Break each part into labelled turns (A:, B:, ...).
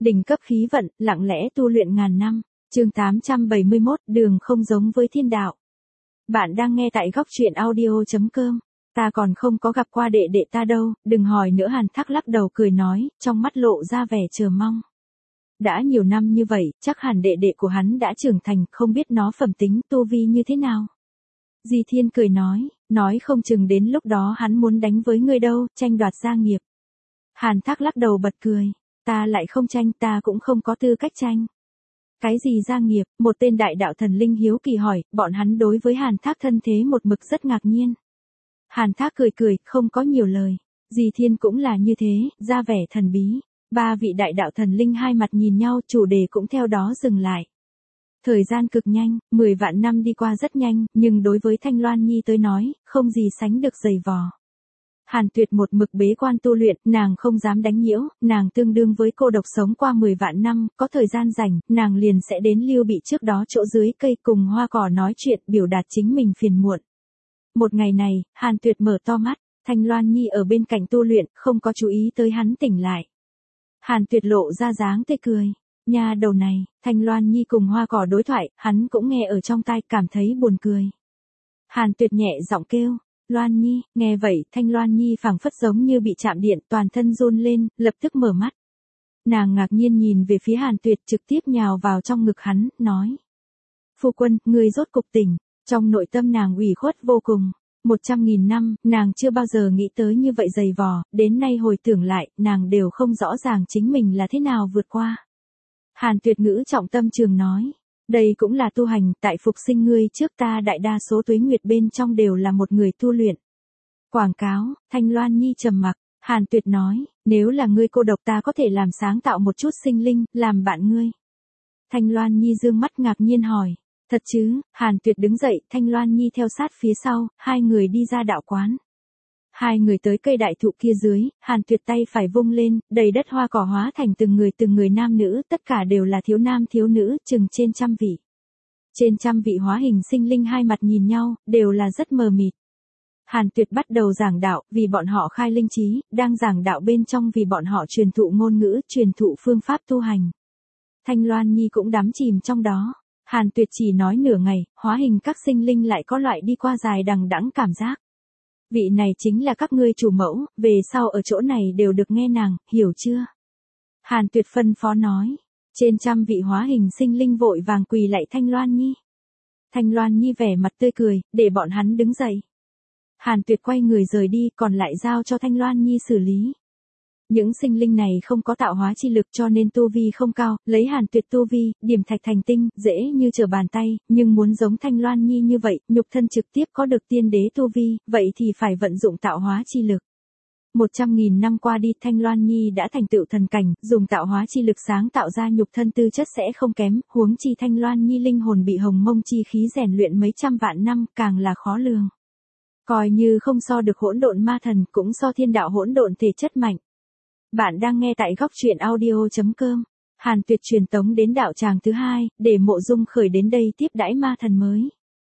A: Đỉnh cấp khí vận, lặng lẽ tu luyện ngàn năm. Chương 871, đường không giống với thiên đạo. Bạn đang nghe tại góc truyện audio.com. Ta còn không có gặp qua đệ đệ ta đâu, đừng hỏi nữa. Hàn Thác lắc đầu cười nói, trong mắt lộ ra vẻ chờ mong. Đã nhiều năm như vậy, chắc hẳn đệ đệ của hắn đã trưởng thành, không biết nó phẩm tính tu vi như thế nào. Di Thiên cười nói không chừng đến lúc đó hắn muốn đánh với ngươi đâu, tranh đoạt gia nghiệp. Hàn Thác lắc đầu bật cười, ta lại không tranh, ta cũng không có tư cách tranh. Cái gì gia nghiệp? Một tên đại đạo thần linh hiếu kỳ hỏi, bọn hắn đối với Hàn Thác thân thế một mực rất ngạc nhiên. Hàn Thác cười, không có nhiều lời. Di Thiên cũng là như thế, ra vẻ thần bí. Ba vị đại đạo thần linh hai mặt nhìn nhau, chủ đề cũng theo đó dừng lại. Thời gian cực nhanh, 10 vạn năm đi qua rất nhanh, nhưng đối với Thanh Loan Nhi tới nói, không gì sánh được dày vò. Hàn Tuyệt một mực bế quan tu luyện, nàng không dám đánh nhiễu, nàng tương đương với cô độc sống qua 10 vạn năm, có thời gian rảnh, nàng liền sẽ đến Lưu Bị trước đó chỗ dưới cây cùng hoa cỏ nói chuyện, biểu đạt chính mình phiền muộn. Một ngày này, Hàn Tuyệt mở to mắt, Thanh Loan Nhi ở bên cạnh tu luyện, không có chú ý tới hắn tỉnh lại. Hàn Tuyệt lộ ra dáng tươi cười. Nha đầu này, Thanh Loan Nhi cùng hoa cỏ đối thoại, hắn cũng nghe ở trong tai, cảm thấy buồn cười. Hàn Tuyệt nhẹ giọng kêu, Loan Nhi, nghe vậy, Thanh Loan Nhi phảng phất giống như bị chạm điện, toàn thân run lên, lập tức mở mắt. Nàng ngạc nhiên nhìn về phía Hàn Tuyệt, trực tiếp nhào vào trong ngực hắn, nói. Phu quân, ngươi rốt cục tỉnh. Trong nội tâm nàng ủy khuất vô cùng. 100.000 năm, nàng chưa bao giờ nghĩ tới như vậy dày vò, đến nay hồi tưởng lại, nàng đều không rõ ràng chính mình là thế nào vượt qua. Hàn Tuyệt ngữ trọng tâm trường nói, đây cũng là tu hành, tại phục sinh ngươi trước ta đại đa số tuế nguyệt bên trong đều là một người tu luyện. Quảng cáo, Thanh Loan Nhi trầm mặc, Hàn Tuyệt nói, nếu là ngươi cô độc ta có thể làm sáng tạo một chút sinh linh, làm bạn ngươi. Thanh Loan Nhi dương mắt ngạc nhiên hỏi, thật chứ? Hàn Tuyệt đứng dậy, Thanh Loan Nhi theo sát phía sau, hai người đi ra đạo quán. Hai người tới cây đại thụ kia dưới, Hàn Tuyệt tay phải vung lên, đầy đất hoa cỏ hóa thành từng người nam nữ, tất cả đều là thiếu nam thiếu nữ, chừng trên trăm vị. Trên trăm vị hóa hình sinh linh hai mặt nhìn nhau, đều là rất mờ mịt. Hàn Tuyệt bắt đầu giảng đạo, vì bọn họ khai linh trí, đang giảng đạo bên trong vì bọn họ truyền thụ ngôn ngữ, truyền thụ phương pháp tu hành. Thanh Loan Nhi cũng đắm chìm trong đó. Hàn Tuyệt chỉ nói nửa ngày, hóa hình các sinh linh lại có loại đi qua dài đằng đẵng cảm giác. Vị này chính là các ngươi chủ mẫu, về sau ở chỗ này đều được nghe nàng, hiểu chưa? Hàn Tuyệt phân phó nói. Trên trăm vị hóa hình sinh linh vội vàng quỳ lạy Thanh Loan Nhi. Thanh Loan Nhi vẻ mặt tươi cười, để bọn hắn đứng dậy. Hàn Tuyệt quay người rời đi, còn lại giao cho Thanh Loan Nhi xử lý. Những sinh linh này không có tạo hóa chi lực cho nên tu vi không cao, lấy Hàn Tuyệt tu vi, điểm thạch thành tinh, dễ như trở bàn tay, nhưng muốn giống Thanh Loan Nhi như vậy, nhục thân trực tiếp có được tiên đế tu vi, vậy thì phải vận dụng tạo hóa chi lực. 100.000 năm qua đi, Thanh Loan Nhi đã thành tựu thần cảnh, dùng tạo hóa chi lực sáng tạo ra nhục thân tư chất sẽ không kém, huống chi Thanh Loan Nhi linh hồn bị hồng mông chi khí rèn luyện mấy trăm vạn năm, càng là khó lường. Coi như không so được hỗn độn ma thần, cũng so thiên đạo hỗn độn thể chất mạnh. Bạn đang nghe tại góc truyện audio.com. Hàn Tuyệt truyền tống đến đạo tràng thứ hai, để Mộ Dung Khởi đến đây tiếp đãi ma thần mới.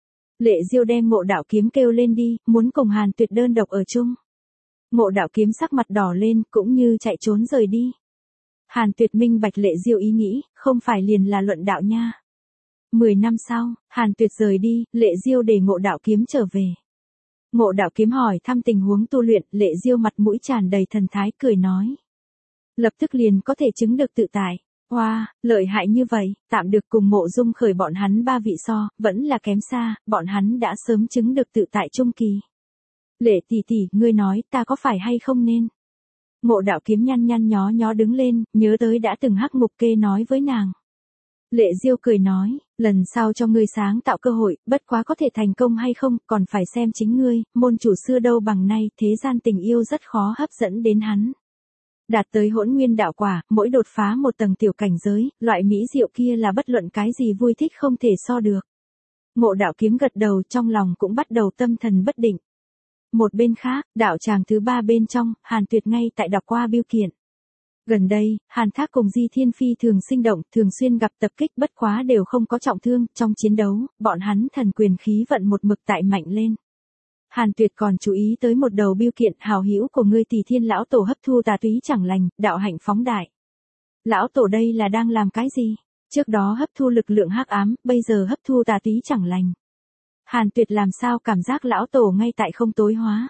A: Lệ Diêu đem Ngộ Đạo Kiếm kêu lên đi, muốn cùng Hàn Tuyệt đơn độc ở chung. Ngộ Đạo Kiếm sắc mặt đỏ lên, cũng như chạy trốn rời đi. Hàn Tuyệt minh bạch Lệ Diêu ý nghĩ, không phải liền là luận đạo nha. 10 năm sau, Hàn Tuyệt rời đi, Lệ Diêu để Ngộ Đạo Kiếm trở về. Ngộ Đạo Kiếm hỏi thăm tình huống tu luyện, Lệ Diêu mặt mũi tràn đầy thần thái cười nói. Lập tức liền có thể chứng được tự tại. Wow, lợi hại như vậy, tạm được cùng Mộ Dung Khởi bọn hắn ba vị so, vẫn là kém xa, bọn hắn đã sớm chứng được tự tại trung kỳ. Lệ tỷ tỷ, ngươi nói, ta có phải hay không nên? Ngộ Đạo Kiếm nhăn nhăn nhó nhó đứng lên, nhớ tới đã từng Hắc Mục Kê nói với nàng. Lệ Diêu cười nói, lần sau cho ngươi sáng tạo cơ hội, bất quá có thể thành công hay không, còn phải xem chính ngươi, môn chủ xưa đâu bằng nay, thế gian tình yêu rất khó hấp dẫn đến hắn. Đạt tới hỗn nguyên đạo quả, mỗi đột phá một tầng tiểu cảnh giới, loại mỹ diệu kia là bất luận cái gì vui thích không thể so được. Ngộ Đạo Kiếm gật đầu, trong lòng cũng bắt đầu tâm thần bất định. Một bên khác, đạo tràng thứ ba bên trong, Hàn Tuyệt ngay tại đọc qua biêu kiện. Gần đây, Hàn Thác cùng Di Thiên Phi thường sinh động, thường xuyên gặp tập kích, bất quá đều không có trọng thương, trong chiến đấu, bọn hắn thần quyền khí vận một mực tại mạnh lên. Hàn Tuyệt còn chú ý tới một đầu biêu kiện, hào hữu của ngươi Tỷ Thiên lão tổ hấp thu tà túy chẳng lành, đạo hạnh phóng đại. Lão tổ đây là đang làm cái gì? Trước đó hấp thu lực lượng hắc ám, bây giờ hấp thu tà túy chẳng lành. Hàn Tuyệt làm sao cảm giác lão tổ ngay tại không tối hóa.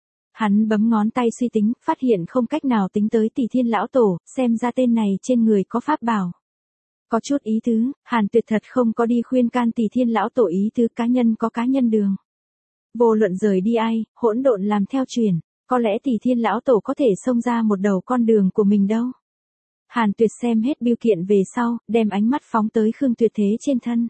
A: Hắn bấm ngón tay suy tính, phát hiện không cách nào tính tới Tỷ Thiên lão tổ, xem ra tên này trên người có pháp bảo. Có chút ý tứ, Hàn Tuyệt thật không có đi khuyên can Tỷ Thiên lão tổ, ý tứ cá nhân có cá nhân đường. Vô luận rời đi ai, hỗn độn làm theo truyền, có lẽ Tỷ Thiên lão tổ có thể xông ra một đầu con đường của mình đâu. Hàn Tuyệt xem hết bưu kiện về sau, đem ánh mắt phóng tới Khương Tuyệt Thế trên thân.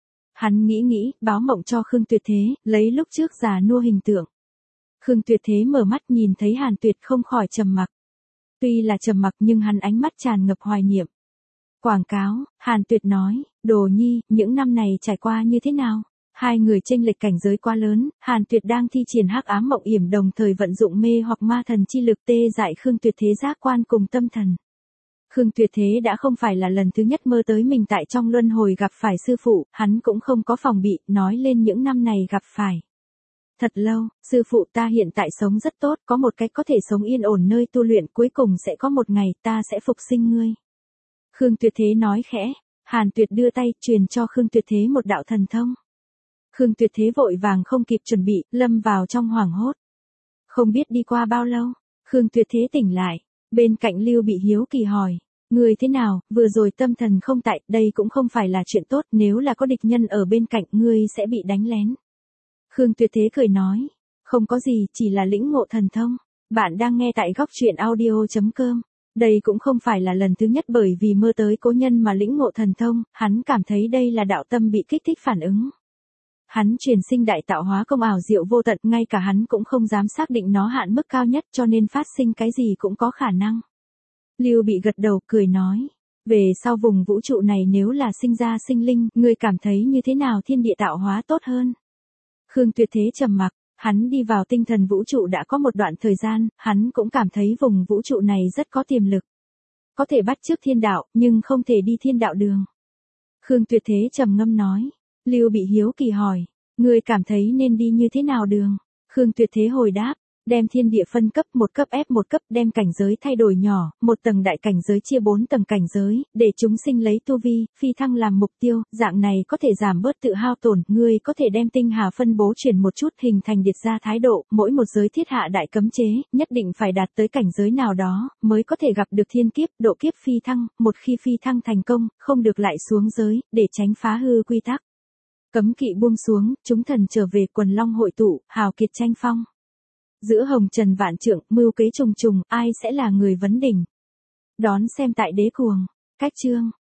A: Hắn nghĩ, báo mộng cho Khương Tuyệt Thế, lấy lúc trước già nua hình tượng. Khương Tuyệt Thế mở mắt nhìn thấy Hàn Tuyệt không khỏi trầm mặc. Tuy là trầm mặc nhưng hắn ánh mắt tràn ngập hoài niệm. Quảng cáo, Hàn Tuyệt nói, Đồ Nhi, những năm này trải qua như thế nào? Hai người chênh lệch cảnh giới quá lớn, Hàn Tuyệt đang thi triển hắc ám mộng yểm đồng thời vận dụng mê hoặc ma thần chi lực tê dại Khương Tuyệt Thế giác quan cùng tâm thần. Khương Tuyệt Thế đã không phải là lần thứ nhất mơ tới mình tại trong luân hồi gặp phải sư phụ, hắn cũng không có phòng bị, nói lên những năm này gặp phải. Thật lâu, sư phụ ta hiện tại sống rất tốt, có một cách có thể sống yên ổn nơi tu luyện, cuối cùng sẽ có một ngày ta sẽ phục sinh ngươi. Khương Tuyệt Thế nói khẽ, Hàn Tuyệt đưa tay truyền cho Khương Tuyệt Thế một đạo thần thông. Khương Tuyệt Thế vội vàng không kịp chuẩn bị, lâm vào trong hoảng hốt. Không biết đi qua bao lâu, Khương Tuyệt Thế tỉnh lại, bên cạnh Lưu Bị hiếu kỳ hỏi, người thế nào, vừa rồi tâm thần không tại, đây cũng không phải là chuyện tốt, nếu là có địch nhân ở bên cạnh ngươi sẽ bị đánh lén. Khương Tuyệt Thế cười nói, không có gì, chỉ là lĩnh ngộ thần thông. Bạn đang nghe tại góc truyện audio.com. Đây cũng không phải là lần thứ nhất bởi vì mơ tới cố nhân mà lĩnh ngộ thần thông, hắn cảm thấy đây là đạo tâm bị kích thích phản ứng. Hắn truyền sinh đại tạo hóa công ảo diệu vô tận, ngay cả hắn cũng không dám xác định nó hạn mức cao nhất, cho nên phát sinh cái gì cũng có khả năng. Lưu Bị gật đầu cười nói, về sau vùng vũ trụ này nếu là sinh ra sinh linh, ngươi cảm thấy như thế nào, thiên địa tạo hóa tốt hơn? Khương Tuyệt Thế trầm mặc, hắn đi vào tinh thần vũ trụ đã có một đoạn thời gian, hắn cũng cảm thấy vùng vũ trụ này rất có tiềm lực. Có thể bắt chước thiên đạo, nhưng không thể đi thiên đạo đường. Khương Tuyệt Thế trầm ngâm nói. Lưu Bị hiếu kỳ hỏi, ngươi cảm thấy nên đi như thế nào đường? Khương Tuyệt Thế hồi đáp, đem thiên địa phân cấp, một cấp ép một cấp, đem cảnh giới thay đổi nhỏ, một tầng đại cảnh giới chia 4 tầng cảnh giới, để chúng sinh lấy tu vi, phi thăng làm mục tiêu, dạng này có thể giảm bớt tự hao tổn, ngươi có thể đem tinh hà phân bố chuyển một chút, hình thành điệt ra thái độ, mỗi một giới thiết hạ đại cấm chế, nhất định phải đạt tới cảnh giới nào đó, mới có thể gặp được thiên kiếp, độ kiếp phi thăng, một khi phi thăng thành công, không được lại xuống giới, để tránh phá hư quy tắc. Cấm kỵ buông xuống, chúng thần trở về, quần long hội tụ, hào kiệt tranh phong. Giữa hồng trần vạn trượng, mưu kế trùng trùng, ai sẽ là người vấn đỉnh? Đón xem tại Đế Cuồng. Cách chương